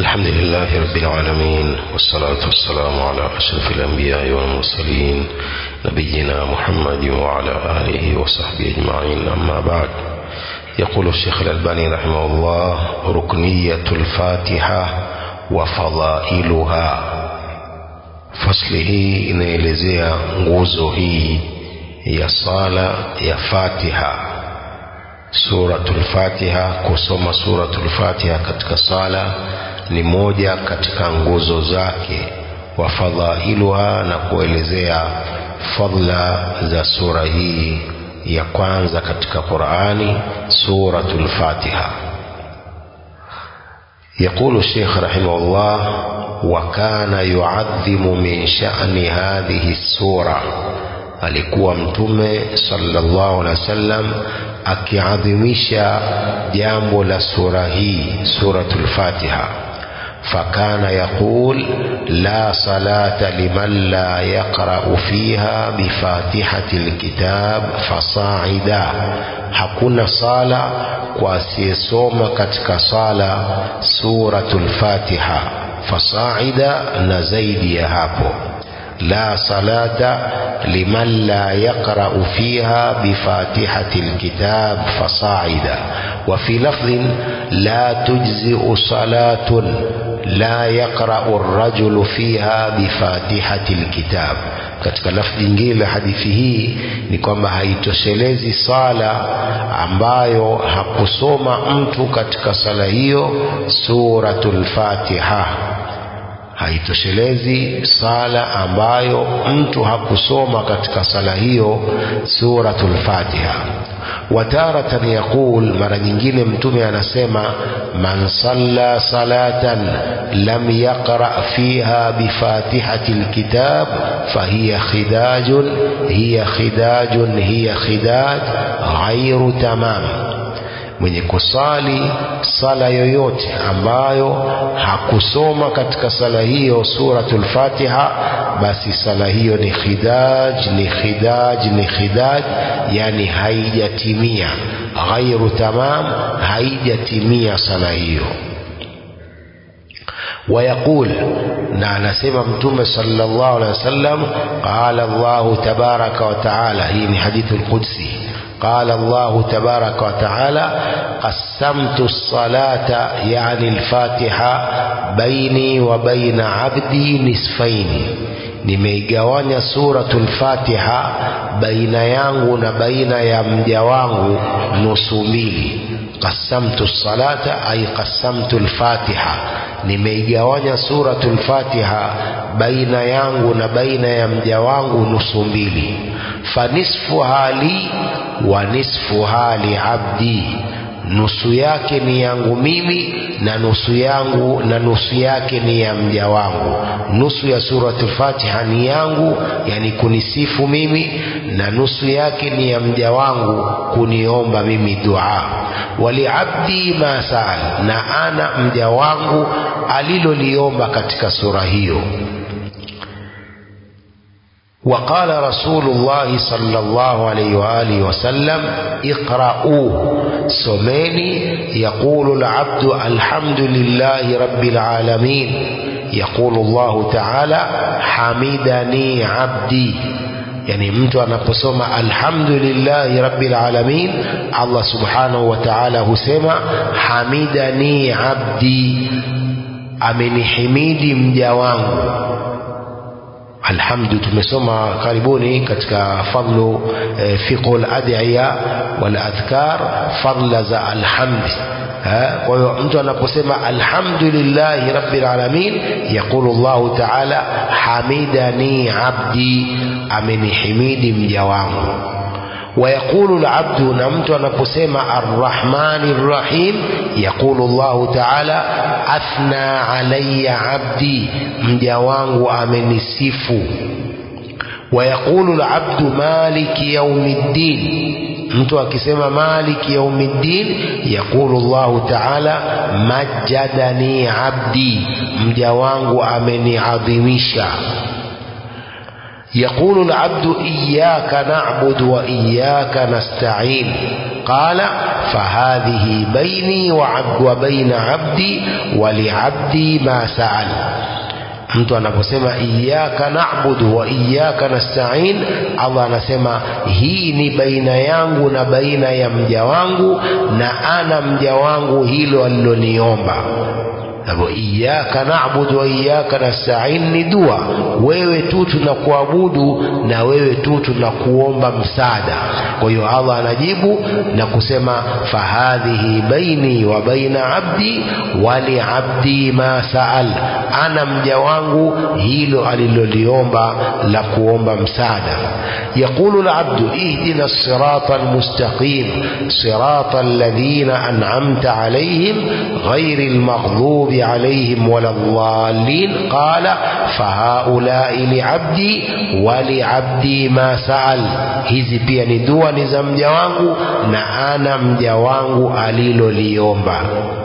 الحمد لله رب العالمين، والصلاة والسلام على أشرف الأنبياء والمرسلين نبينا محمد وعلى آله وصحبه أجمعين. أما بعد، يقول الشيخ الألباني رحمه الله: ركنية الفاتحة وفضائلها. فصله inaelezea nguzo hii ya sala ya Fatiha. Suratul Fatiha, kusoma suratul Fatiha katika sala ni moja katika nguzo zake. Wa fadhailuha, na kuelezea fadla za sura hii ya kwanza katika Qur'ani, suratul Fatiha. يقول الشيخ رحمه الله: وكان يعظم من شأن هذه السورة. alikuwa mtume sallallahu alaihi wasallam akiadhimisha jambo la sura hii, suratul Fatiha. فكان يقول: لا صلاة لمن لا يقرأ فيها بفاتحة الكتاب فصاعدا. hakuna sala kwa asiyesoma katika sala suratul Fatiha, fasaida na zaidi ya hapo. لا صلاة لمن لا يقرأ فيها بفاتحة الكتاب فصاعدا. وفي لفظ: لا تجزئ صلاة لا يقرأ الرجل فيها بفاتحة الكتاب. katika lafzi nyingine la hadithi hii ni kwamba haitoshelezi sala ambayo hakusoma mtu katika sala hiyo suratul Fatiha. haitoshelezi sala ambayo mtu hakusoma katika sala hiyo suratul Fatiha. Wataratan yaqul, mara nyingine mtume anasema: man salla salatan lam yaqra fiha bifatihati alkitab fahiya khidajun hiya khidajun hiya khidaj ghairu tamam. mwenye kusali sala yoyote ambayo hakusoma katika sala hiyo suratul Fatiha, basi sala hiyo ni khidaj, ni khidaj, ni khidaj, yani haijatimia, ghairu tamam, haijatimia sala hiyo. ويقول، na anasema mtume sallallahu alaihi wasallam: qala Allah tabaraka wa taala. hii ni hadithul qudsi. قال الله تبارك وتعالى: قسمت الصلاة يعني الفاتحة بيني وبين عبدي نصفين. nimeigawanya suratul Fatiha baina yangu na baina ya mja wangu nusu mbili. qasamtu salata ay qasamtu al-Fatiha, nimeigawanya suratul Fatiha baina yangu na baina ya mja wangu nusu mbili. fanisfu hali wa nisfu hali abdi, nusu yake ni yangu mimi na nusu yangu na nusu yake ni ya mja wangu. nusu ya suratul Fatiha ni yangu, yani kunisifu mimi, na nusu yake ni ya mja wangu kuniomba mimi dua. Wali abdi ma saal, na ana mja wangu aliloliomba katika sura hiyo. وقال رسول الله صلى الله عليه وآله وسلم: اقرأوا سميني. يقول العبد: الحمد لله رب العالمين. يقول الله تعالى: حمدني عبدي. yani mtu anaposoma alhamdulillahi rabbil alamin, Allah subhanahu wa ta'ala husema hamidani abdi, amenihimidi mja wangu. alhamdu tumesoma karibuni katika fadlu fiqhul ad'iya wal adhkar, fadla za alhamd. kwa hiyo mtu anaposema alhamdulillahi rabbil alamin, yaqulu Allah ta'ala hamidani abdi, amenihimidi mja wangu. ويقول العبد، نمت ونقسم الرحمن الرحيم، يقول الله تعالى أثنى علي عبدي، مجوانه أمنسف. ويقول العبد مالك يوم الدين، mtu akisema maliki yaumiddin, yaqulu Allah ta'ala majjadani abdi, mja wangu ameniadhimisha. يقول العبد إياك نعبد وإياك نستعين قال فهذه بيني وبين عبدي ولعبدي ما سأل. mtu anaposema iyyaka na'budu wa iyyaka nasta'in, Allah anasema hii ni baina yangu na baina ya mja wangu, na ana mja wangu hilo aliloniomba. Hapo iyyaka na'budu wa iyyaka nasta'in ni dua, wewe tu tunakuabudu na wewe tu tunakuomba msaada. Kwa hiyo Allah anajibu na kusema fahadhihi baini wa baina abdi wa li abdi ma sa'al, ana mja wangu hilo aliloliomba la kuomba msaada. Yaqulu al-abdu ihdina as-sirata al-mustaqim sirata alladhina an'amta alayhim ghayri al-maghdubi عليهم ولا الضالين قال فهؤلاء لعبدي ولعبدي ما سأل. hizi pia ni dua ni za mja wangu na ana mja wangu aliloliomba.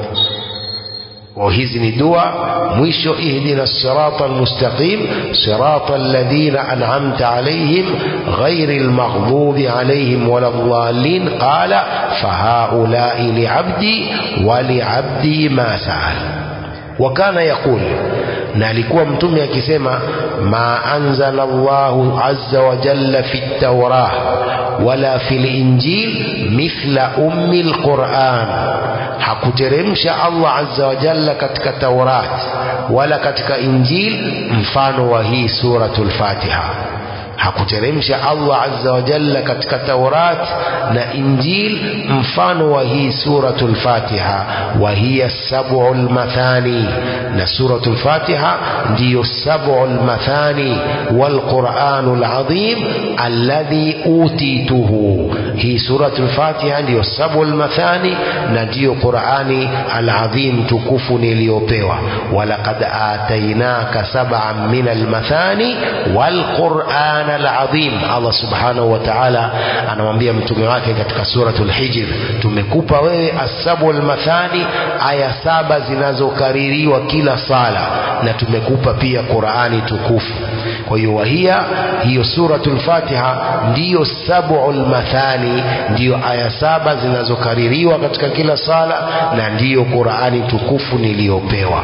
وهذه ندوة مشو اهدنا الصراط المستقيم صراط الذين أنعمت عليهم غير المغضوب عليهم ولا الضالين قال فهؤلاء لعبدي ولعبدي ما سأل. وكان يقول نالكوا متومي akisema ما أنزل الله عز وجل في التوراة ولا في الإنجيل مثل أم القرآن. hakuteremsha Allah azza wa jalla katika Taurat wala katika Injil mfano wa hii suratul Fatiha. hakuteremsha Allah azza wa jalla katika Taurat na Injil mfano wa hii suratul Fatiha. wa hiya sab'ul mathani, na suratul Fatiha ndiyo sab'ul mathani wal Qur'anul azim alladhi utituhu. hii suratul Fatiha ndiyo sab'ul mathani na ndiyo Qur'ani al-azim tukufu niliyopewa. walaqad atainaka sab'an minal mathani wal Qur'an al-azim. Allah subhanahu wa ta'ala anamwambia mtume wake katika suratul Hijr, tumekupa wewe as-sab'ul mathani, aya 7 zinazokaririwa kila sala, na tumekupa pia Qur'ani tukufu. kwa hiyo hiyo suratul Fatiha ndiyo sab'ul mathani, ndiyo aya 7 zinazokaririwa katika kila sala, na ndiyo Qur'ani tukufu niliyopewa.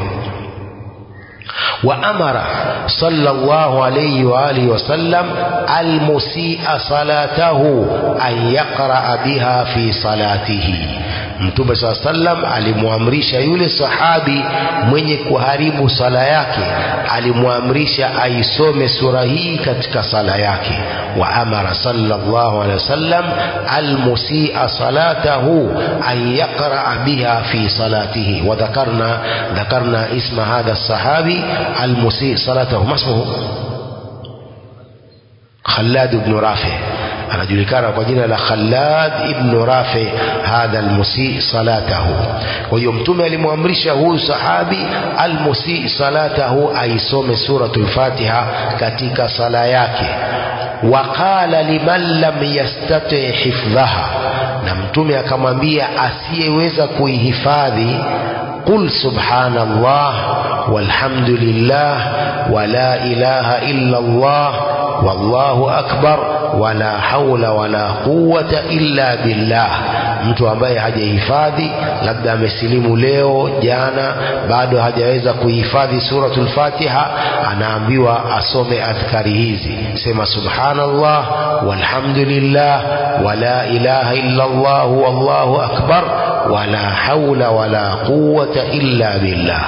وأمر صلى الله عليه وآله وسلم المسيء صلاته أن يقرأ بها في صلاته. Mtume صلى الله عليه وسلم alimuamrisha yule sahabi mwenye kuharibu sala yake, alimuamrisha aisome sura hii katika sala yake. wa amara sallallahu alaihi wasallam almusi'a salatahu an yaqra biha fi salatihi. wa dhakarna isma hadha as-sahabi المسيء صلاته. ما اسمه؟ خلاد بن رافع. anajulikana kwa jina la Khalad ibn Rafi, hadha almusi salatahu. kwa hiyo mtume alimwamrisha huyu sahabi almusi salatahu aisome suratul Fatiha katika sala yake. waqala liman lam yastati hifdhaha, na mtume akamwambia asiyeweza kuihifadhi, qul subhanallah walhamdulillah wala ilaha illa Allah wallahu akbar wala hawla wala quwwata illa billah. mtu ambaye hajahifadhi, labda amesilimu leo jana, bado hajaweza kuhifadhi suratul Fatiha, anaambiwa asome adhkari hizi, sema subhanallah walhamdulillah wala ilaha illa Allah wallahu akbar wala hawla wala quwwata illa billah.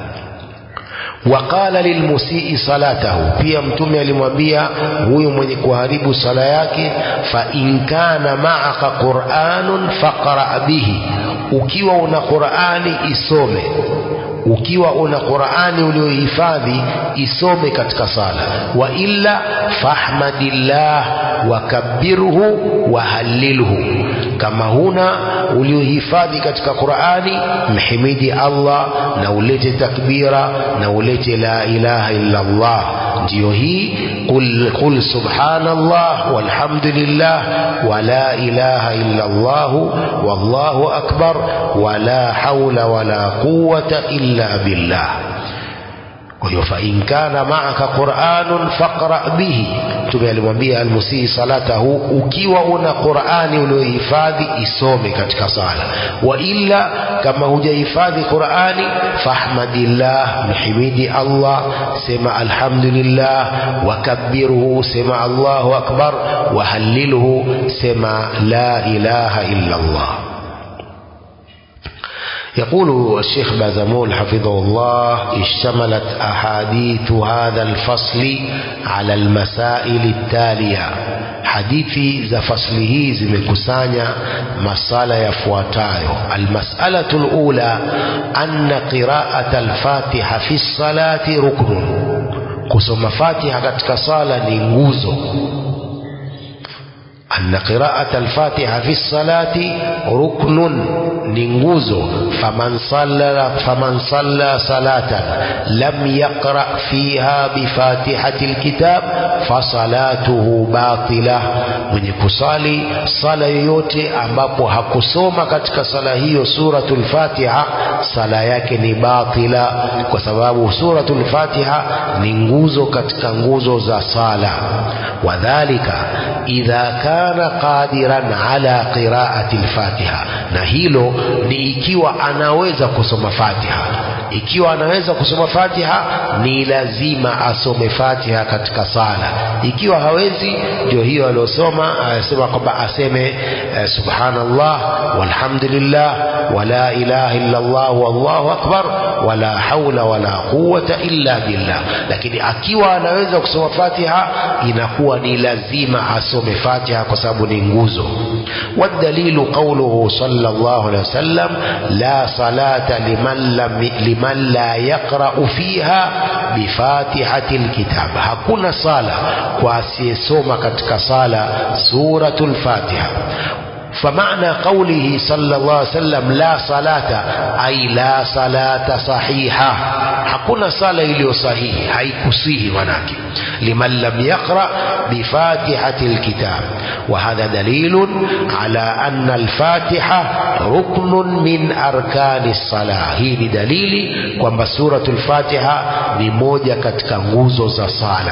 وقال للمسيء صلاته, pia mtume alimwambia huyu mwenye kuharibu sala yake, fa in kana ma'aka Qur'anun faqra bihi, ukiwa una Qur'ani isome, ukiwa una Qur'ani uliohifadhi isome katika sala. wa illa fahmadillah wa kabbirhu wa hallilhu, kama huna uliohifadhi katika Qur'ani mhimidi Allah na ulete takbira na ulete la ilaha illa Allah. ndio hii qul subhanallah walhamdulillah wa la ilaha illa Allah wallahu akbar wa la hawla wa la quwwata illa billah. Kwa hiyo fa in kana ma'aka Qur'anun faqra bihi, Mtume alimwambia almusii salatahu, ukiwa una Qur'ani uliohifadhi isome katika sala. Wa illa, kama hujahifadhi Qur'ani, fahmadillah, mhimidi Allah, sema alhamdulillah, wakabbiruhu, sema Allahu akbar, wahallilhu, sema la ilaha illa Allah. يقول الشيخ بازمول حفظه الله: اشتملت أحاديث هذا الفصل على المسائل التالية. حديثي ذا فصله زمكسانيا مسألة يفواتايو. المسألة الأولى أن قراءة الفاتحة في الصلاة ركن. قسم فاتحة katika sala ni nguzo. أن قراءة الفاتحة في الصلاة ركن ننجوزو. فمن صلى صلاة لم يقرأ فيها بفاتحة الكتاب فصلاته باطلة. من يكسالي صلاة yoyote ambapo hakusoma katika sala hiyo suratul Fatiha, sala yake ni batila, kwa sababu suratul Fatiha ni nguzo katika nguzo za sala. Wadhalika idha kana qadiran ala qiraati al-Fatiha, na hilo ni ikiwa anaweza kusoma Fatiha. Ikiwa anaweza kusoma Fatiha, ni lazima asome Fatiha katika sala. Ikiwa hawezi, ndio hiyo aliyosoma, anasema kwamba aseme subhanallah walhamdulillah wala ilaha illa Allah wallahu akbar wala hawla wala quwwata illa billah. Lakini akiwa anaweza kusoma Fatiha, inakuwa ni lazima asome Fatiha kwa sababu ni nguzo. Wadalilu qawluhu sallallahu alayhi wasallam: la salata liman la yaqra'u fiha bifatihati alkitab. Hakuna sala kwa asiyesoma katika sala suratul Fatiha. فمعنى قوله صلى الله عليه وسلم لا صلاة أي لا صلاة صحيحة. hakuna sala iliyo sahihi, haikusihi manake, liman lam yaqra bifatihati alkitab. وهذا دليل على أن الفاتحة ركن من أركان الصلاة. hii ni dalili kwamba suratul Fatiha ni moja katika nguzo za sala.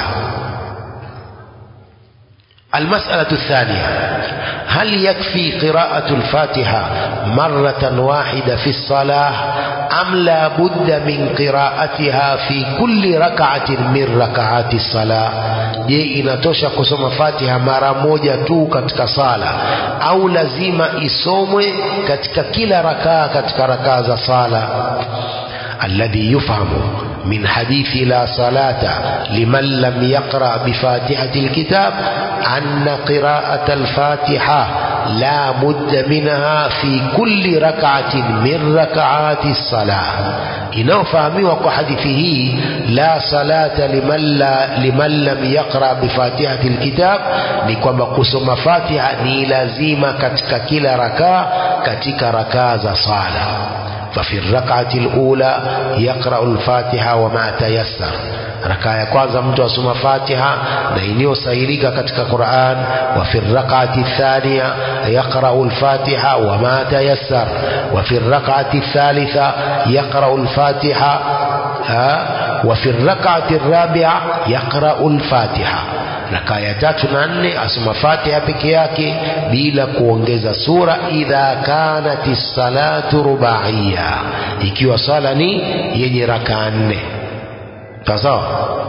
المسألة الثانية: هل يكفي قراءة الفاتحة مرة واحدة في الصلاة أم لا بد من قراءتها في كل ركعة من ركعات الصلاة؟ je, inatosha kusoma Fatiha mara moja tu katika sala au lazima isomwe katika kila rakaa katika rakaa za sala? الذي يفهم من حديث لا صلاة لمن لم يقرأ بفاتحة الكتاب أن قراءة الفاتحة لا بد منها في كل ركعة من ركعات الصلاة. inaofahamiwa kwa hadithi hii la salata liman lam yaqra bifatihatil kitab ni kwamba kusoma Fatiha ni lazima katika kila rakaa katika rakaa za sala. ففي الركعة الأولى يقرأ الفاتحة وما تيسر. ركعة ya kwanza mtu asoma Fatiha na inayosahilika katika Qur'an. وفي الركعة الثانية يقرأ الفاتحة وما تيسر. وفي الركعة الثالثة يقرأ الفاتحة. وفي الركعة الرابعة يقرأ الفاتحة. rakaa ya 3 na 4 asoma Fatiha peke yake bila kuongeza sura, idha kanati salatu rubaiya, ikiwa sala ni yenye rakaa 4. sawa.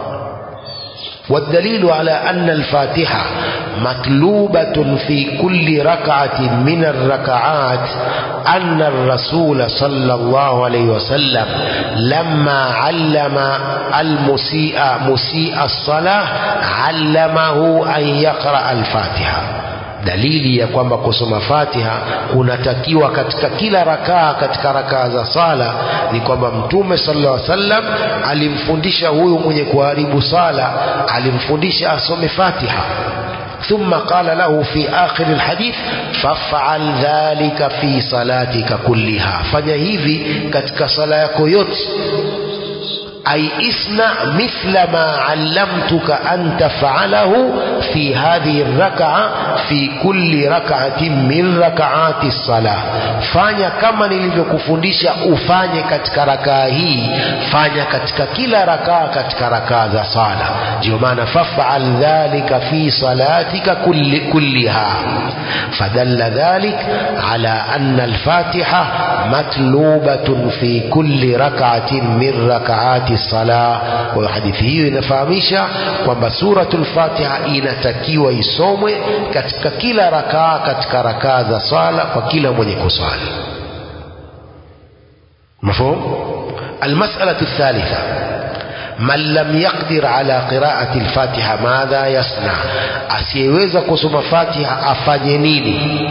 والدليل على أن الفاتحة مطلوبة في كل ركعة من الركعات أن الرسول صلى الله عليه وسلم لما علم مسيء الصلاة علمه أن يقرأ الفاتحة. dalili ya kwamba kusoma Fatiha kunatakiwa katika kila rakaa katika rakaa za sala ni kwamba Mtume sallallahu alaihi wasallam alimfundisha huyu mwenye kuharibu sala, alimfundisha asome Fatiha. ثم قال له في آخر الحديث فافعل ذلك في صلاتك كلها. fanya hivi katika sala yako yote. أي اصنع مثل ما علمتك أن تفعله في هذه الركعة في كل ركعة من ركعات الصلاة. fanya kama nilivyokufundisha ufanye katika rakaa hii, fanya katika kila rakaa katika rakaa za sala. ndio maana faf'al dhalika fi salatika kulliha. fadalla dhalik ala anna al-fatiha matlubatun fi kulli rak'atin min rak'ati الصلاة. والحديث hiyo inafahamisha kwamba suratul Fatiha inatakiwa isomwe katika kila rakaa katika rakaa za sala kwa kila mwenye kusali. مفهوم؟ المسألة الثالثة من لم يقدر على قراءة الفاتحة ماذا يصنع؟ asiyeweza kusoma Fatiha afanye nini؟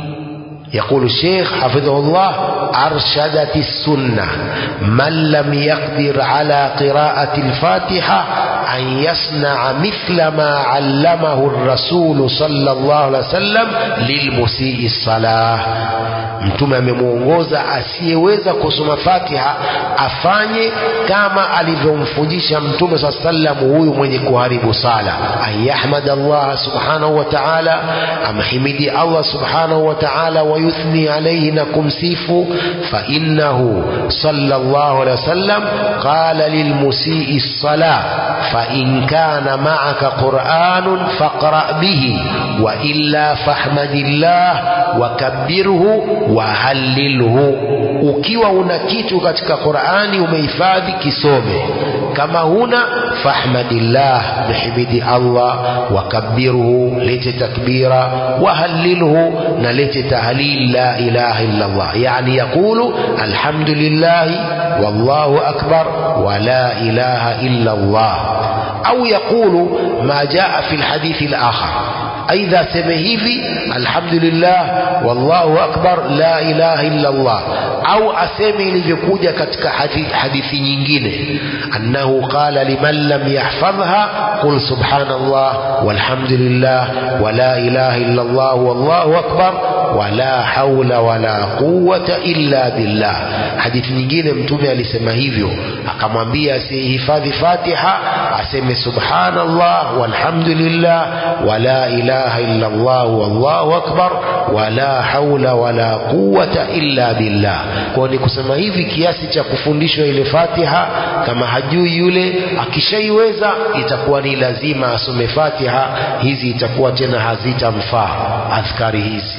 يقول الشيخ حفظه الله أرشدت السنة من لم يقدر على قراءة الفاتحة أن يصنع مثل ما علمه الرسول صلى الله عليه وسلم للمسيء الصلاة. mtume amemuongoza asiyeweza kusoma Fatiha afanye kama alivyomfundisha mtume sallam huyu mwenye kuharibu sala. ayahmad Allah subhanahu wa ta'ala, amhimidi Allah subhanahu wa ta'ala wa yuthni alayhi na kumsifu. fa innahu sallallahu alayhi wasallam qala lilmusii as-salah fa in kana ma'aka qur'anun faqra bihi wa illa fahmadillah wa kabbirhu wa halilhu. ukiwa una kitu katika Qur'ani umehifadhi kisome, kama huna fahmadillah, bihimidi Allah, wa kabbirhu, lete takbira, wa halilhu, na lete tahlil la ilaha illa Allah. yani yakulu alhamdulillah wallahu akbar wa la ilaha illa Allah, au yakulu ma jaa fi alhadith alakhar. aidha sema hivi alhamdulillah wallahu akbar la ilaha illa Allah, au aseme ilivyokuja katika hadithi nyingine annahu qala liman lam yahfadhha qul subhanallah walhamdulillah wa la ilaha illa Allah wallahu akbar wa la hawla wa la quwwata illa billah. hadithi nyingine mtume alisema hivyo, akamwambia asihifadhi Fatiha aseme subhanallah walhamdulillah wa la ilaha illa Allah wallahu akbar wa la hawla wa la quwwata illa billah. kwa ni kusema hivi kiasi cha kufundishwa ile Fatiha. kama hajui yule, akishaiweza itakuwa ni lazima asome Fatiha. hizi itakuwa tena hazitamfaa adhkari hizi.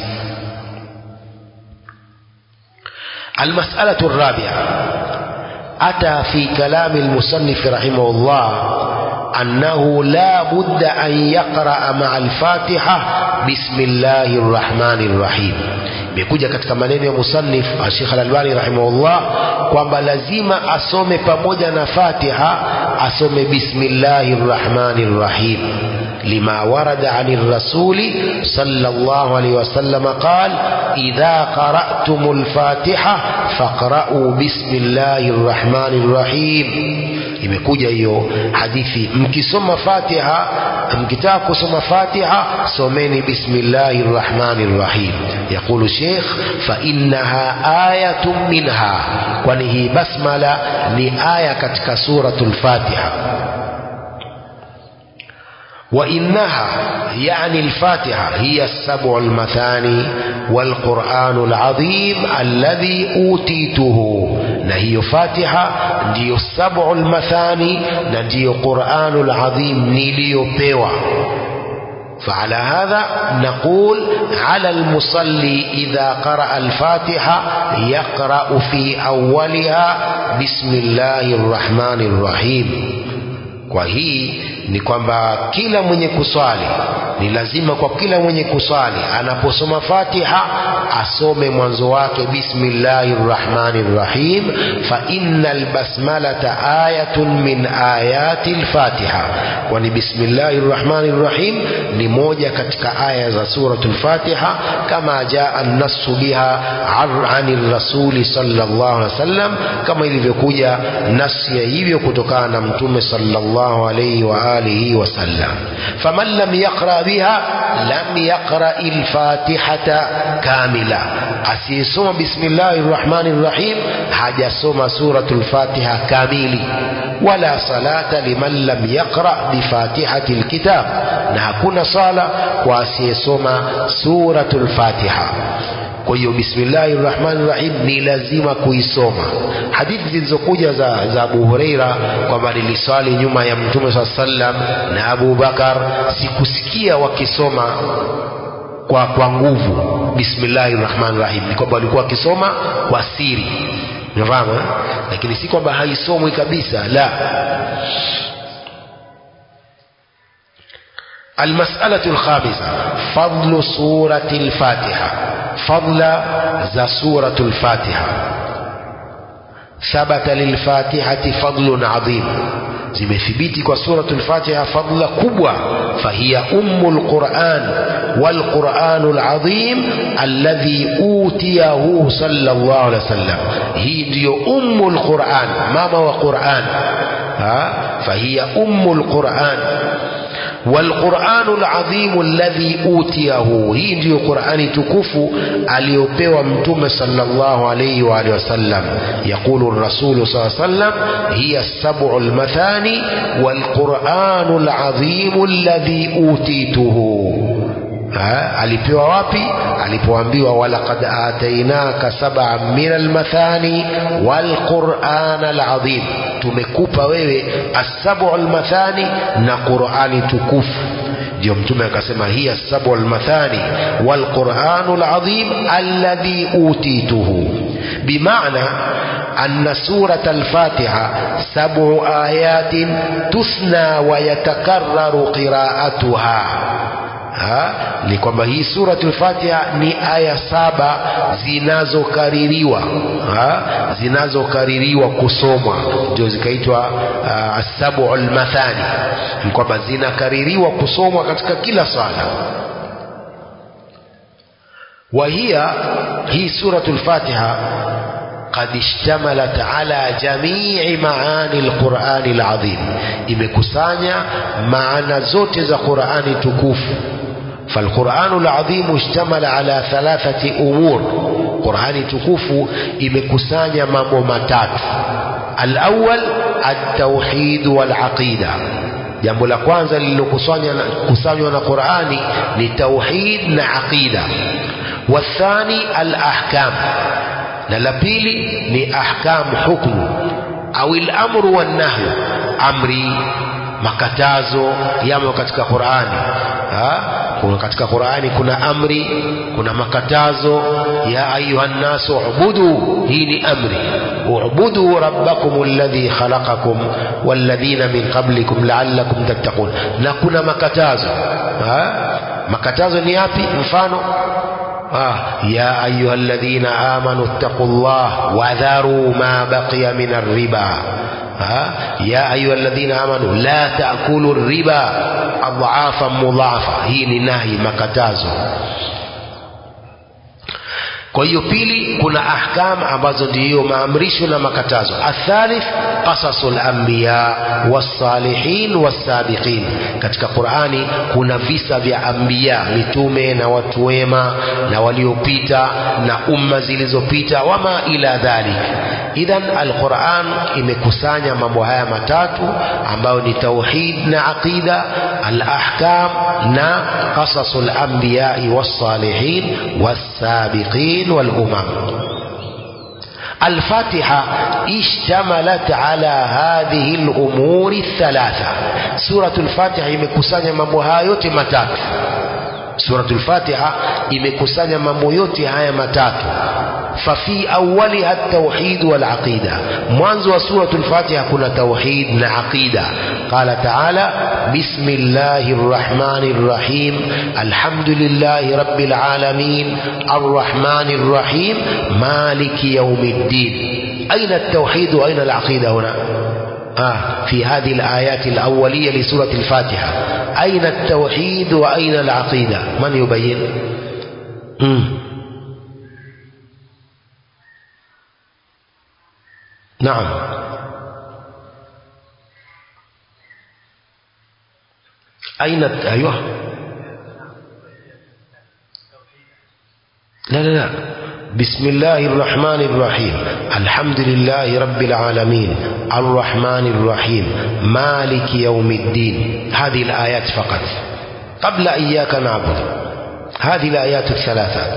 المسألة الرابعة أتى في كلام المصنف رحمه الله أنه لا بد أن يقرأ مع الفاتحة بسم الله الرحمن الرحيم. imekuja katika maneno ya musannif Sheikh Al-Albani rahimahullah kwamba lazima asome pamoja na Fatiha asome bismillahir rahmanir rahim, lima warada anir rasuli sallallahu alayhi wasallam qala idha qara'tumul fatiha faqra'u bismillahir rahmanir rahim. imekuja hiyo hadithi, mkisoma Fatiha, mkitaka kusoma Fatiha someni bismillahir rahmanir rahim. yakulu Sheikh fa innaha ayatun minha, kwani hii basmala ni aya katika suratul Fatiha. وإنها يعني الفاتحة هي السبع المثاني والقرآن العظيم الذي أوتيته. نهي فاتحة ديو السبع المثاني نديو قرآن العظيم نيليو بيوة. فعلى هذا نقول على المصلي إذا قرأ الفاتحة يقرأ في أولها بسم الله الرحمن الرحيم. وهي ni kwamba kila mwenye kuswali ni lazima, kwa kila mwenye kuswali anaposoma Fatiha asome mwanzo wake bismillahir rahmanir rahim, fa innal basmalata ayatun min ayatil Fatiha. kwani bismillahir rahmanir rahim ni moja katika aya za suratul Fatiha, kama jaa an-nassu biha anir rasuli sallallahu alaihi wasallam, kama ilivyokuja nasi ya hivyo kutokana na mtume sallallahu alaihi wa وآله وسلم. فمن لم يقرأ بها لم يقرأ الفاتحة كاملة. أسيسوم بسم الله الرحمن الرحيم حجسوم سورة الفاتحة كاملة. ولا صلاة لمن لم يقرأ بفاتحة الكتاب. نهكون صلاة وأسيسوم سورة الفاتحة. Kwa hiyo bismillahir rahmanir rahim ni lazima kuisoma. Hadithi zilizokuja za Abu Huraira kwamba niliswali nyuma ya Mtume sallam na Abu Bakar, sikusikia wakisoma kwa nguvu bismillahir rahmanir rahim, ni kwamba walikuwa wakisoma kwa siri, unafahamu, lakini si kwamba haisomwi kabisa, la. المسألة الخامسة فضل سورة الفاتحة. فضل ذا سورة الفاتحة. ثبت للفاتحة فضل عظيم. zimethibiti kwa suratul Fatiha fadla kubwa. fahiya ummul Qur'an wal Qur'anul azim alladhi utiyahu sallallahu alaihi wasallam. hii ndio ummul Qur'an, mama wa Qur'an. fahiya ummul Qur'an والقرآن العظيم الذي أوتيه. hii ndio Qur'ani tukufu aliyopewa Mtume sallallahu alayhi wa alihi wasallam. يقول الرسول صلى الله عليه وسلم هي السبع المثاني والقرآن العظيم الذي أوتيته. alipewa wapi? alipoambiwa walaqad atainaka sab'an min almathani walqur'ana alazim, tumekupa wewe as-sab'u almathani na Qur'ani tukufu. ndio Mtume akasema hiya as-sab'u almathani walqur'anu alazim alladhi utituhu, bimaana أن سورة الفاتحة 7 آيات تثنى ويتكرر قراءتها. ni kwamba hii suratul Fatiha ni aya 7 zinazokaririwa kusomwa, ndio zikaitwa as-sab'ul mathani. ni kwamba zinakaririwa kusomwa katika kila sala. wa hii suratul Fatiha قد اشتملت على جميع معاني القرآن العظيم. imekusanya maana zote za Qur'ani tukufu. فالقرآن العظيم اشتمل على 3 أمور. Qur'ani tukufu imekusanya mambo matatu. الأول التوحيد والعقيدة. jambo la kwanza lililokusanywa na Qur'ani ni tauhid na aqida. والثاني الأحكام. na la pili ni ahkam, hukmu au al-amru wan-nahy, amri, makatazo yamo katika Qur'ani. kuna katika Qur'ani kuna amri, kuna makatazo. ya ayuhan nasu ubudu, hii ni amri, ubudu rabbakum alladhi khalaqakum walladhina min qablikum la'allakum tattaqun. na kuna makatazo. makatazo ni yapi? mfano يا أيها الذين آمنوا اتقوا الله وذروا ما بقي من الربا. يا أيها الذين آمنوا لا تأكلوا الربا أضعافا مضاعفة. hii ni nahi, makatazo. kwa hiyo pili kuna ahkam ambazo ndio maamrisho na makatazo. athalith qasasul anbiya was-salihin was-sabiqin. katika Qur'ani kuna visa vya anbiya, mitume na watu wema na waliopita na umma zilizopita, wama ila dhalik. idhan al-Qur'an imekusanya mambo haya matatu ambayo ni tauhid na aqida, al-ahkam na qasasul anbiya was-salihin was-sabiqin والأمم. الفاتحة اشتملت على هذه الأمور الثلاثة. سورة الفاتحة imekusanya mambo haya yote matatu. Suratul Fatiha imekusanya mambo yote haya matatu. ففي أولها التوحيد والعقيدة. mwanzo wa suratul Fatiha kuna tauhid na aqida. قال تعالى بسم الله الرحمن الرحيم الحمد لله رب العالمين الرحمن الرحيم مالك يوم الدين. أين التوحيد وأين العقيدة هنا؟ في هذه الآيات الأولية لسورة الفاتحة أين التوحيد وأين العقيدة؟ من يبين؟ نعم. أين أيوه لا بسم الله الرحمن الرحيم الحمد لله رب العالمين الرحمن الرحيم مالك يوم الدين. هذه الآيات فقط قبل إياك نعبد. هذه الآيات الثلاثة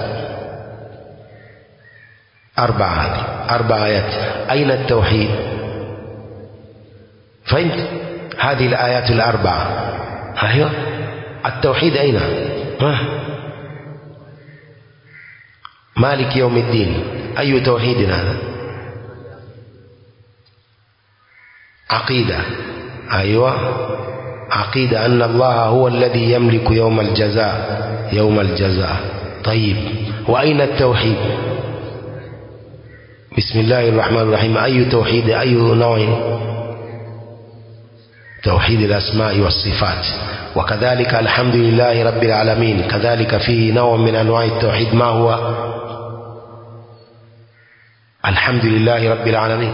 أربع آيات. أين التوحيد؟ فهمت؟ هذه الآيات الأربعة. أيوه التوحيد أين؟ مالك يوم الدين أي توحيد هذا؟ عقيدة. أيوة عقيدة أن الله هو الذي يملك يوم الجزاء. طيب وأين التوحيد؟ بسم الله الرحمن الرحيم أي توحيد؟ أي نوع؟ توحيد الأسماء والصفات. وكذلك الحمد لله رب العالمين كذلك فيه نوع من أنواع التوحيد. ما هو الحمد لله رب العالمين؟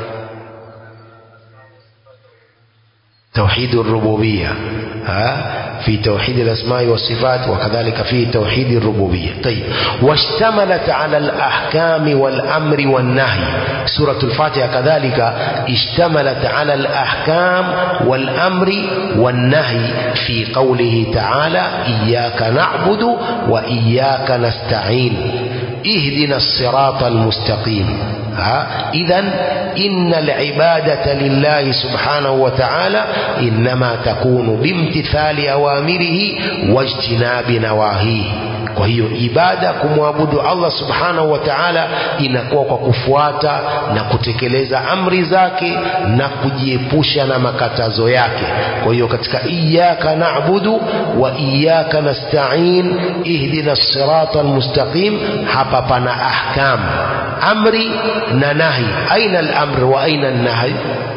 توحيد الربوبية في توحيد الأسماء والصفات وكذلك فيه توحيد الربوبية. طيب واشتملت على الأحكام والأمر والنهي. سورة الفاتحة كذلك اشتملت على الأحكام والأمر والنهي في قوله تعالى إياك نعبد وإياك نستعين اهدنا الصراط المستقيم. إذن إن العبادة لله سبحانه وتعالى إنما تكون بامتثال أوامره واجتناب نواهيه. kwa hiyo ibada kumwabudu Allah subhanahu wa ta'ala inakuwa kwa kufuata na kutekeleza amri zake na kujiepusha na makatazo yake. kwa hiyo katika iyyaka na'budu wa iyyaka nasta'in ihdina sirata almustaqim hapa pana ahkam amri na nahi. aina al-amr wa aina an-nahy?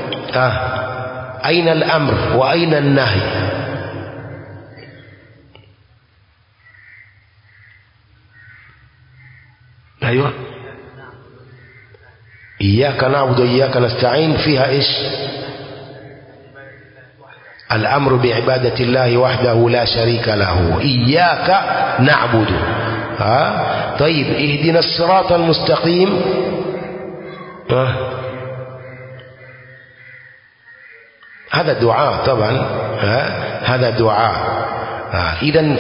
aina al-amr wa aina an-nahy? أيوة إياك نعبد وإياك نستعين فيها إيش؟ الأمر بعبادة الله وحده لا شريك له. إياك نعبد. طيب اهدنا الصراط المستقيم. هذا دعاء طبعا. هذا دعاء. إذن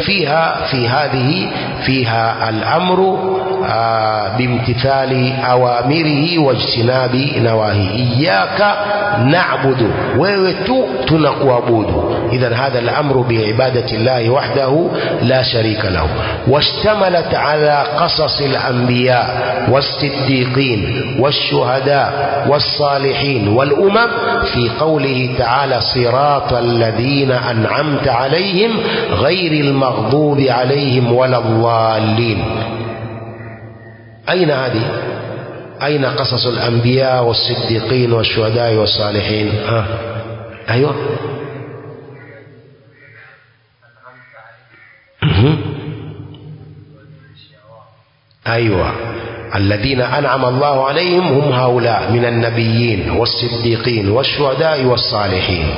فيها الأمر بامتثال أوامره واجتناب نواهيه. إياك نعبد ويتو تنقوابود. إذن هذا الأمر بعبادة الله وحده لا شريك له. واشتملت على قصص الأنبياء والصديقين والشهداء والصالحين والأمم في قوله تعالى صراط الذين أنعمت عليهم غير المغضوب عليهم ولا الضالين. أين هذه؟ أين قصص الأنبياء والصديقين والشهداء والصالحين؟ أيوة أيوة الذين أنعم الله عليهم هم هؤلاء من النبيين والصديقين والشهداء والصالحين.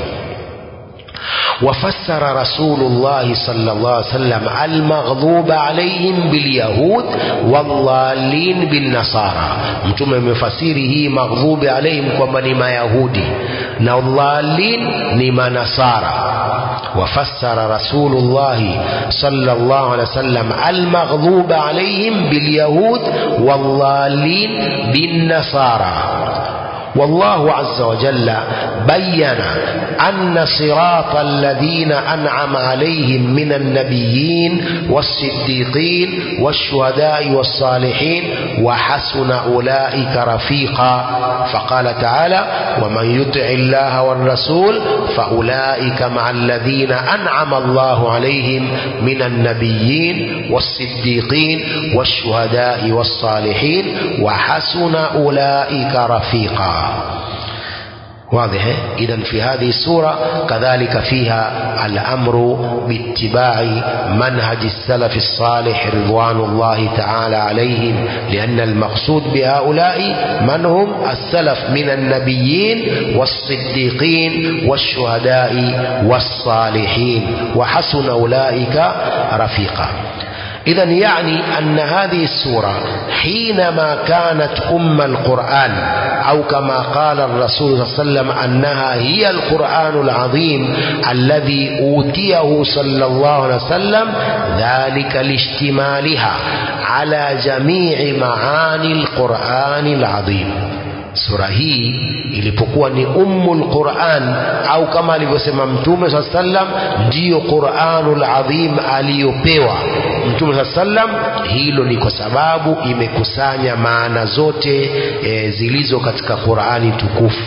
وفسر رسول الله صلى الله عليه وسلم المغضوب عليهم باليهود والضالين بالنصارى. mtume mfasiri hii maghdubi alaihim kwamba ni mayahudi na dhalin ni manasara. وفسر رسول الله صلى الله عليه وسلم المغضوب عليهم باليهود والضالين بالنصارى. والله عز وجل بين أن صراط الذين أنعم عليهم من النبيين والصديقين والشهداء والصالحين وحسن أولئك رفيقا. فقال تعالى ومن يطع الله والرسول فأولئك مع الذين أنعم الله عليهم من النبيين والصديقين والشهداء والصالحين وحسن أولئك رفيقا. واضح. إذن في هذه السورة كذلك فيها الأمر باتباع منهج السلف الصالح رضوان الله تعالى عليهم، لأن المقصود بهؤلاء من هم؟ السلف من النبيين والصديقين والشهداء والصالحين، وحسن أولئك رفيقا. إذن يعني أن هذه السورة حينما كانت القرآن، أو كما قال الرسول صلى الله عليه وسلم أنها هي القرآن العظيم الذي أوتيه صلى الله عليه وسلم، ذلك لاشتمالها على جميع معاني القرآن العظيم. Sura hii ilipokuwa ni ummul Qur'an, au kama alivyosema Mtume sallallahu alaihi wasallam ndiyo Qur'anul Azim aliyopewa Mtume sallallahu alaihi wasallam, hilo ni kwa sababu imekusanya maana zote zilizo katika Qur'ani tukufu.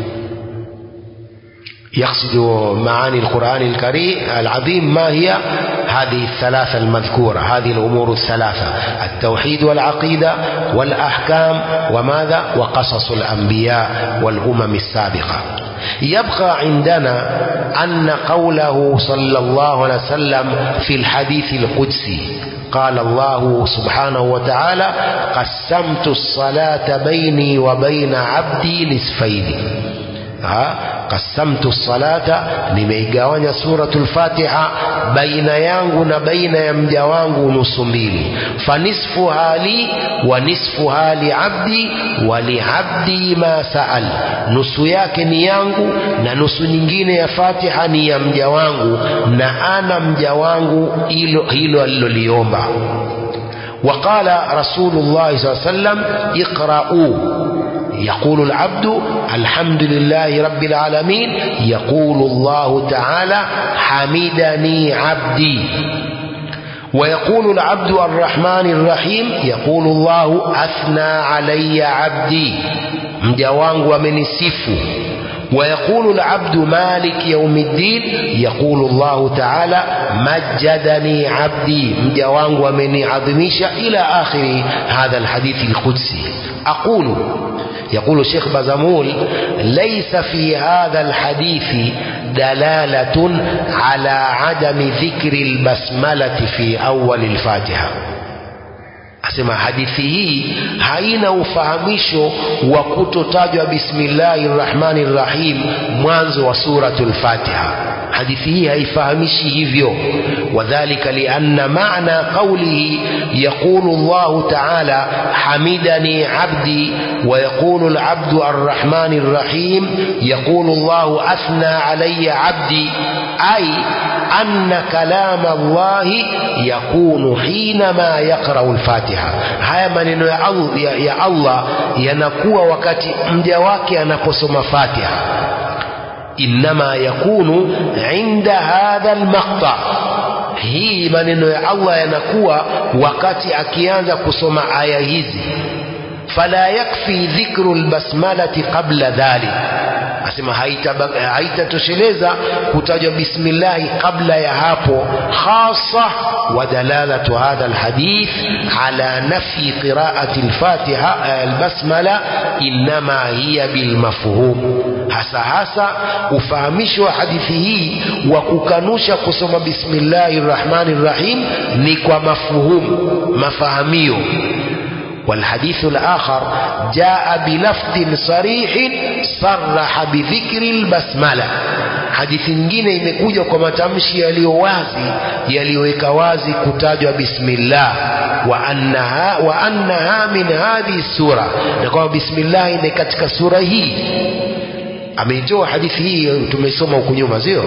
يقصد معاني القرآن الكريم العظيم ما هي؟ هذه الثلاثة المذكورة، هذه الأمور الثلاثة: التوحيد والعقيدة والأحكام وماذا؟ وقصص الأنبياء والأمم السابقة. يبقى عندنا أن قوله صلى الله عليه وسلم في الحديث القدسي قال الله سبحانه وتعالى: قسمت الصلاة بيني وبين عبدي نصفين. قسمت الصلاة nimeigawanya suratul Fatiha baina yangu na baina ya mja wangu nusu mbili, fanisfuha li wa nisfuha li abdi wa li abdi ma saal, nusu yake ni yangu na nusu nyingine ya Fatiha ni ya mja wangu, na ana mja wangu hilo aliloliomba. وقال رسول الله صلى الله عليه وسلم: اقرأوا. يقول العبد: الحمد لله رب العالمين. يقول الله تعالى: حمدني عبدي. ويقول العبد: الرحمن الرحيم. يقول الله: أثنى علي عبدي، mja wangu amenisifu. ويقول العبد: مالك يوم الدين. يقول الله تعالى: مجدني عبدي، mja wangu ameniadhimisha، إلى آخر هذا الحديث القدسي. يقول الشيخ بازمول: ليس في هذا الحديث دلالة على عدم ذكر البسملة في أول الفاتحة. asema hadithi hii haina ufahamisho wa kutotajwa bismillahir rahmanir rahim mwanzo wa suratul Fatiha. hadithi hii haifahamishi hivyo. wadhālika lianna ma'na qawlihi yaqulu Allahu ta'ala hamidani 'abdi wa yaqulu al-'abdu ar-rahmanir rahim yaqulu Allahu athna 'alayya 'abdi, ay anna kalam Allah yakunu hinama yaqra'u al-Fatiha. haya maneno ya Allah yanakuwa wakati mja wake anaposoma Fatiha. إنما يكون عند هذا المقطع. hii maneno ya Allah yanakuwa wakati akianza kusoma aya hizi. فلا يكفي ذكر البسملة قبل ذلك. asema haitatosheleza kutajwa bismillah kabla ya hapo. khassa wa dalalatu hadha alhadith ala nafyi qira'ati alfatiha albasmala inma hiya bilmafhum. hasa ufahamisho wa hadithi hii wa kukanusha kusoma bismillahir rahmanir rahim ni kwa mafahamio. والحديث الآخر جاء بلفظ صريح صرح بذكر البسملة. hadithi nyingine imekuja kwa matamshi yaliyo wazi yaliyoweka wazi kutajwa bismillah, wa annaha min hadhihi sura, na kwa bismillah ni katika sura hii. ameitoa hadithi hii tumesoma huko nyuma, sio?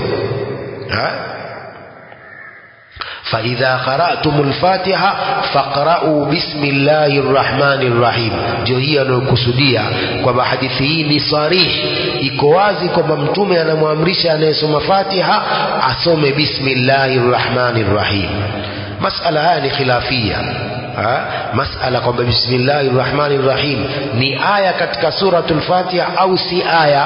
فإذا قرأتم الفاتحة فاقرأوا بسم الله الرحمن الرحيم. ndio hii anayokusudia kwamba hadithi hii ni sarih, iko wazi kwamba mtume anamwamrisha anayesoma Fatiha asome bismillahir rahmanir rahim. masala haya ni khilafia. masala kwamba bismillahir rahmanir rahim ni aya katika suratul Fatiha au si aya,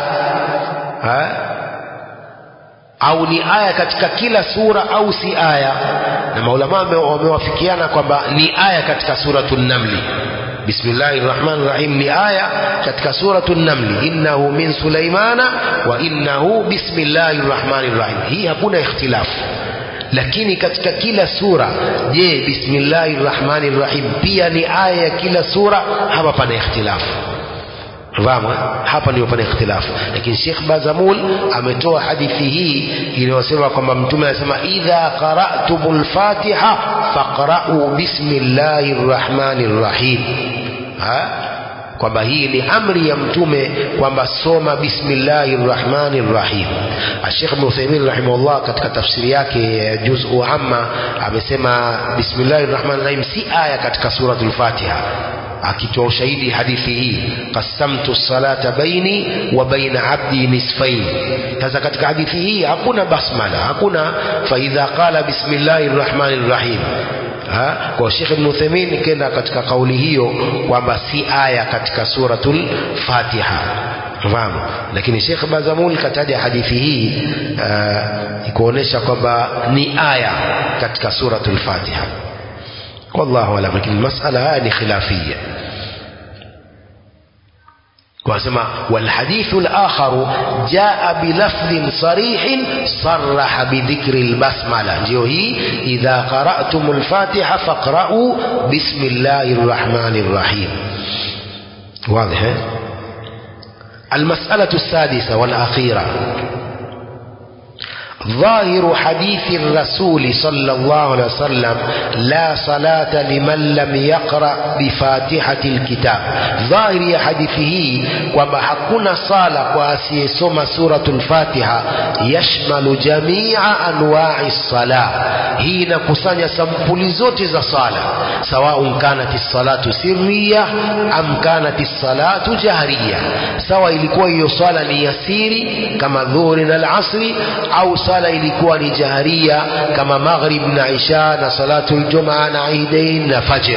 au ni aya katika kila sura au si aya. na maulama wamewafikiana kwamba ni aya katika suratul Namli. Bismillahir Rahmanir Rahim ni aya katika suratul Naml, innahu min Sulaimana wa innahu bismillahir Rahmanir Rahim. Hii hakuna ikhtilafu. Lakini katika kila sura, je, Bismillahir Rahmanir Rahim pia ni aya ya kila sura? Hapa pana ikhtilafu. Fahamu? Hapa ndio pana ikhtilafu. Lakini Sheikh Bazamul ametoa hadithi hii inayosema kwamba Mtume anasema idha qara'tumul Fatiha faqra'u bismillahir rahmanir rahim. Kwamba hii ni amri ya Mtume kwamba soma bismillahir rahmanir rahim. Sheikh Ibn Uthaymeen rahimahullah katika tafsiri yake juz'u amma amesema bismillahir rahmanir rahim si aya katika suratul Fatiha, akitoa ushahidi hadithi hii, qasamtu salata baini wa baina abdi nisfain. Sasa katika hadithi hii hakuna basmala, hakuna fa idha qala bismillahir rahmanir rahim. Kwa Sheikh Ibn Uthaymeen kenda katika kauli hiyo kwamba si aya katika suratul Fatiha. Fahamu? Lakini Sheikh Bazamul kataja hadithi hii kuonesha kwamba ni aya katika suratul Fatiha. Wallahu a'lam. Lakini masala haya ni khilafia. واسمع والحديث الآخر جاء بلفظ صريح صرح بذكر البسملة جوهي إذا قرأتم الفاتحة فاقرأوا بسم الله الرحمن الرحيم. واضح؟ المسألة السادسة والأخيرة، ظاهر حديث الرسول صلى الله عليه وسلم لا صلاة لمن لم يقرأ بفاتحة الكتاب. ظاهر حديثه وما حكنا صلاة واسيسوم سورة الفاتحة يشمل جميع أنواع الصلاة. هي نكسانيا سمبوليزوت za صلاة سواء كانت الصلاة سرية أم كانت الصلاة جهرية، سواء ilikuwa hiyo swala ni yasiri kama dhuhuri na al-asri au sala ilikuwa ni jaharia kama maghrib na isha na salatul jumaa na idain na fajr.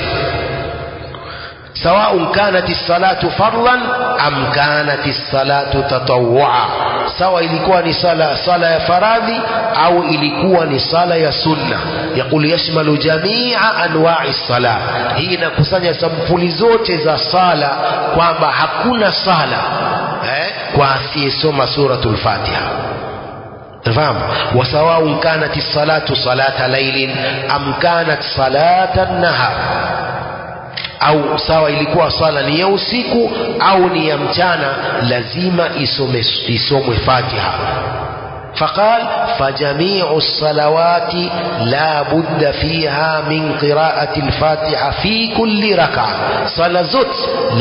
سواء كانت الصلاة فرضا أم كانت الصلاة تطوعا، سواء ilikuwa ni sala ya faradhi au ilikuwa ni sala ya sunna. يقول يشمل جميع أنواع الصلاة. hii inakusanya sampuli zote za sala kwamba hakuna sala kwa asiyesoma suratul Fatiha. تفهم؟ وسواء كانت الصلاة صلاة ليل أم كانت صلاة النهار، au sawa ilikuwa sala ni ya usiku au ni ya mchana, lazima isomwe Fatiha. فقال فجميع الصلوات لا بد فيها من قراءة الفاتحة في كل ركعة. صلاة زوت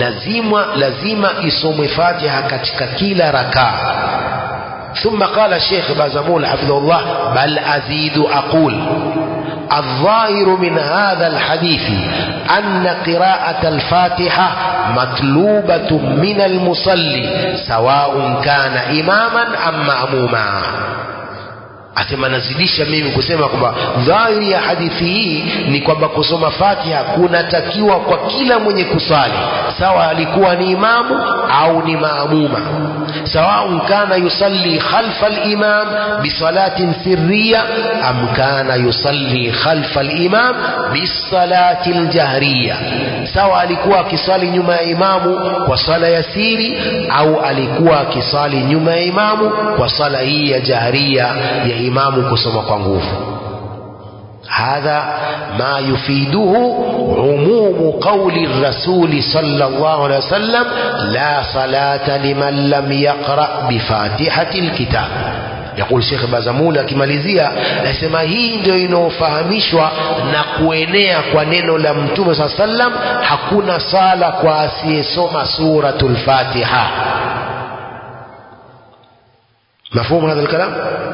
لازم اسم فاتحة katika kila ركعة. ثم قال الشيخ بازمول حفظه الله بل أزيد أقول الظاهر من هذا الحديث أن قراءة الفاتحة مطلوبة من المصلي سواء كان إماما أم مأموما. Asema nazidisha mimi kusema kwamba dhahiri ya hadithi hii ni kwamba kusoma Fatiha kunatakiwa kwa kila mwenye kusali, sawa alikuwa ni imamu au ni maamuma. Sawa kana yusalli khalfa al-imam bisalatin sirriya am kana yusalli khalfa al-imam bisalati al-jahriya, sawa alikuwa akisali nyuma ya imamu kwa sala ya siri au alikuwa akisali nyuma ya imamu kwa sala hii ya jahriya ya imamu kusoma kwa nguvu. هذا ما يفيده عموم قول الرسول صلى الله عليه وسلم لا صلاة لمن لم يقرأ بفاتحة الكتاب. يقول الشيخ بازمول akimalizia anasema hii ndio inofahamishwa na kuenea kwa neno la Mtume صلى الله عليه وسلم, hakuna sala kwa asiyesoma suratul Fatiha. مفهوم هذا الكلام؟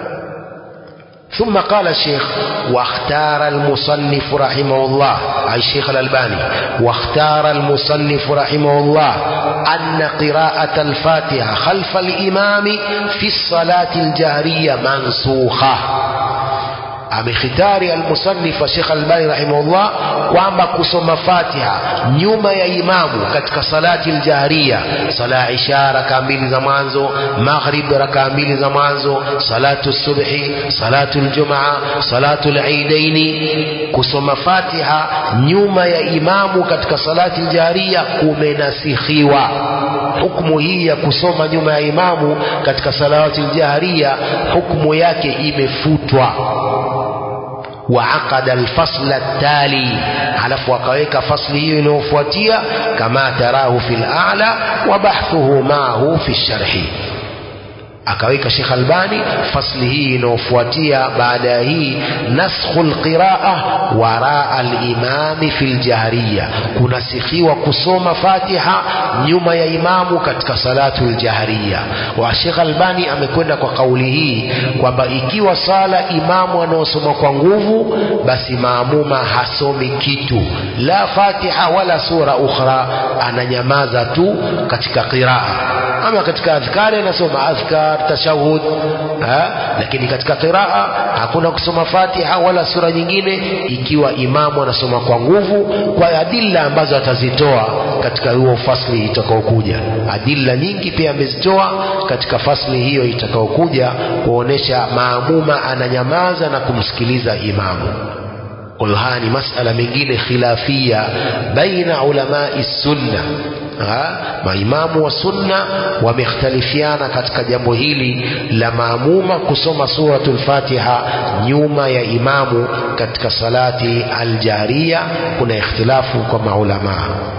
ثم قال الشيخ واختار المصنف رحمه الله، أي الشيخ الألباني، واختار المصنف رحمه الله أن قراءة الفاتحة خلف الإمام في الصلاة الجهرية منسوخة. amekhitari al-musannif Sheikh Albani rahimahullah kwamba kusoma Fatiha nyuma ya imamu katika salati al-jahriya, sala isha raka mbili za mwanzo, maghrib raka mbili za mwanzo, salatu subhi, salatu al-jum'a, salatu al-eidaini, kusoma Fatiha nyuma ya imamu katika salati al-jahriya kumenasikhiwa. Hukumu hii ya kusoma nyuma ya imamu katika salawati al-jahriya hukumu yake imefutwa. وعقد الفصل التالي alafu akaweka fasli hiyo inayofuatia kama tarahu fil a'la wa bahthuhu ma'ahu fi sharhi. Akaweka Sheikh Albani fasli hii inayofuatia baada ya hii, naskhul qira'a wara al-imami fil jahriya, kunasikhiwa kusoma Fatiha nyuma ya imamu katika salatu al-jahriya. Wa Sheikh Albani amekwenda kwa kauli hii kwamba ikiwa sala imamu anaosoma kwa nguvu, basi maamuma hasomi kitu, la Fatiha wala sura ukhra, ananyamaza tu katika qira'a. Ama katika adhkari anasoma adhkar, tashahud, lakini katika qiraa hakuna kusoma Fatiha wala sura nyingine ikiwa imamu anasoma kwa nguvu, kwa adilla ambazo atazitoa katika huo fasli itakaokuja. Adilla nyingi pia amezitoa katika fasli hiyo itakaokuja kuonesha maamuma ananyamaza na kumsikiliza imamu. Kulhani masala mengine khilafia baina ulamai sunna, maimamu wa sunna wamekhtalifiana katika jambo hili la maamuma kusoma suratul Fatiha nyuma ya imamu katika salati al-jahriya. Kuna ikhtilafu kwa maulama.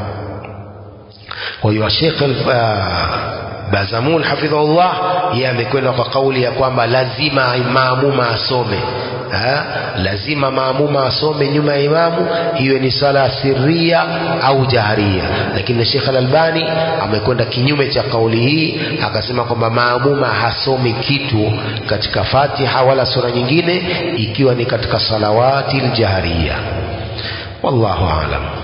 Kwa hiyo Sheikh Bazamul hafidhahullah yeye amekwenda kwa kauli ya kwamba lazima maamuma asome, lazima maamuma asome nyuma ya imamu, hiyo ni sala sirria au jahriya. Lakini Sheikh Al-Albani amekwenda kinyume cha kauli hii, akasema kwamba maamuma hasomi kitu katika Fatiha wala sura nyingine ikiwa ni katika salawati al-jahriya. Wallahu a'lam.